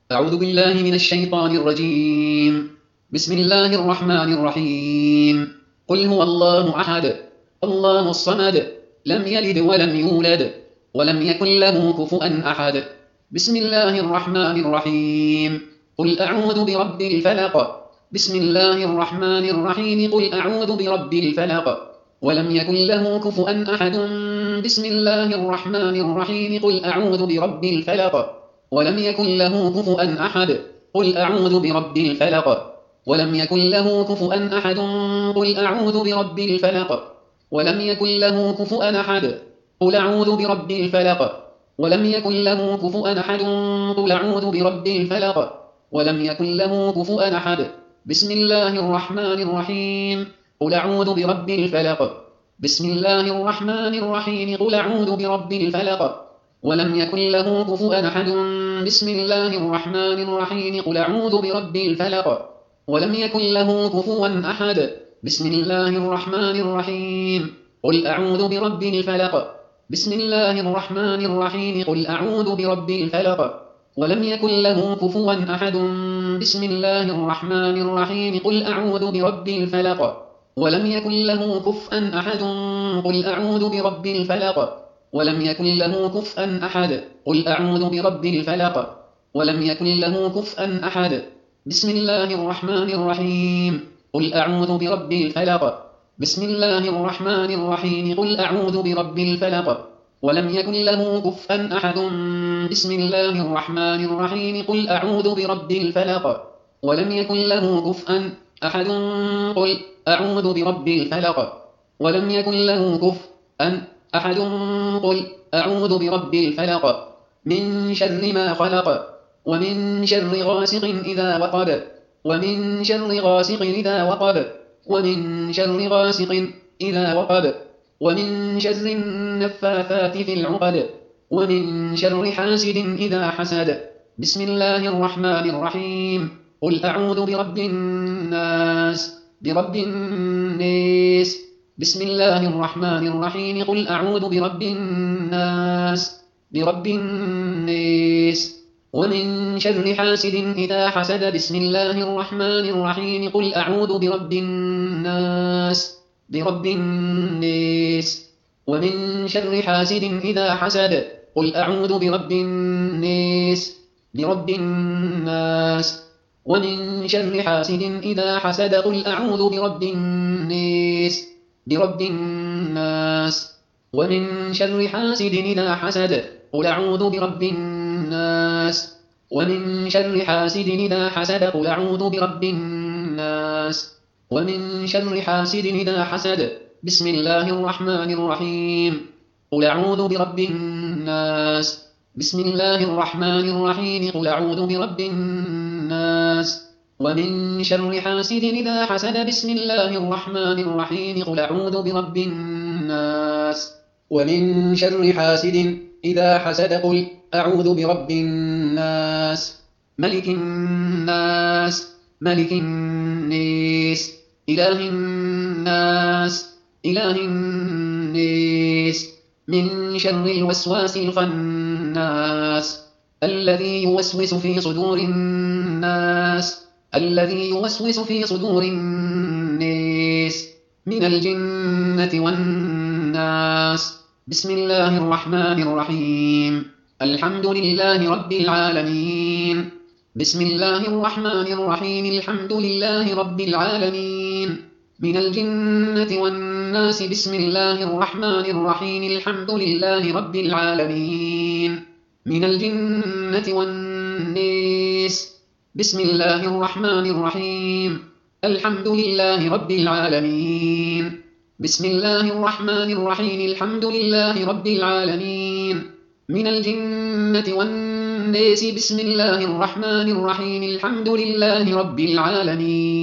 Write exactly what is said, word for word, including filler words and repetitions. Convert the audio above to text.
أعوذ بالله من الشيطان الرجيم. بسم الله الرحمن الرحيم. قل هو الله أحد الله الصمد لم يلد ولم يولد ولم يكن له كفوا أحد. بسم الله الرحمن الرحيم. قل أعوذ برب الفلق. بسم الله الرحمن الرحيم. قل أعوذ برب الفلق ولم يكن له كفوا أحد. بسم الله الرحمن الرحيم. قل أعوذ برب الفلق ولم يكن له كفوا أحد. قل أعوذ برب الفلق ولم يكن له كفوا أحد. قل أعوذ برب الفلق ولم يكن له كفوا أحد. قل أعوذ برب الفلق ولم يكن له كفوا أحد. قل أعوذ برب الفلق ولم يكن له كفوا أحد. بسم الله الرحمن الرحيم. قل أعوذ برب الفلق. بسم الله الرحمن الرحيم. قل أعوذ برب الفلق ولم يكن له كفوا أحد. بسم الله الرحمن الرحيم. قل أعوذ برب الفلق ولم يكن له كفوا أحد. بسم الله الرحمن الرحيم. قل أعوذ برب الفلق. بسم الله الرحمن الرحيم. قل أعوذ برب الفلق ولم يكن له كفوا أحد. بسم الله الرحمن الرحيم. قل أعوذ برب الفلق ولم يكن له كفوا أحد. قل أعوذ برب الفلق ولم يكن له كفوا أحد. قل أعوذ برب الفلق ولم يكن له كفوا أحد. بسم الله الرحمن الرحيم. قل أعوذ برب الفلق. بسم الله الرحمن الرحيم. قل أعوذ برب الفلق ولم يكن له كفوا أحد. بسم الله الرحمن الرحيم. قل أعوذ برب الفلق ولم يكن له كفوا أحد. قل أعوذ برب الفلق ولم يكن له كفوا أحد. قل أعوذ برب الفلق من شر ما خلق ومن شر غاسق إذا وقب ومن شر غاسق إذا وقب ومن شر غاسق إذا وقب ومن شر النفاثات في العقد ومن شر حاسد إذا حسد. بسم الله الرحمن الرحيم. قل أعوذ برب الناس برب الناس. بسم الله الرحمن الرحيم. قل أعوذ برب الناس برب الناس ومن شر حاسد إذا حسد. بسم الله الرحمن الرحيم. قل أعوذ برب الناس برب الناس ومن شر حاسد إذا حسد. قل أعوذ برب الناس برب الناس ومن شر حاسد إذا حسد. قل أعوذ برب الناس برب الناس ومن شر حاسد إذا حسد. قل أعوذ برب الناس ومن شر حاسد إذا حسد. قل أعوذ برب الناس ومن شر حاسد إذا حسد. بسم الله الرحمن الرحيم. قل أعوذ برب الناس. بسم الله الرحمن الرحيم. قل أعوذ برب الناس ومن شر حاسد إذا حسد. بسم الله الرحمن الرحيم. قل أعوذ برب الناس ومن شر حاسد إذا حسد. قل أعوذ برب الناس ملك الناس ملك الناس إله الناس إله الناس من شر الوسواس الخناس الذي يوسوس في صدور الناس الذي يوسوس في صدور الناس من الجنة والناس. بسم الله الرحمن الرحيم. الحمد لله رب العالمين. بسم الله الرحمن الرحيم. الحمد لله رب العالمين من الجنة والناس. بسم الله الرحمن الرحيم. الحمد لله رب العالمين من الجنة والناس. بسم الله الرحمن الرحيم. الحمد لله رب العالمين. بسم الله الرحمن الرحيم. الحمد لله رب العالمين من الجنة والناس. بسم الله الرحمن الرحيم. الحمد لله رب العالمين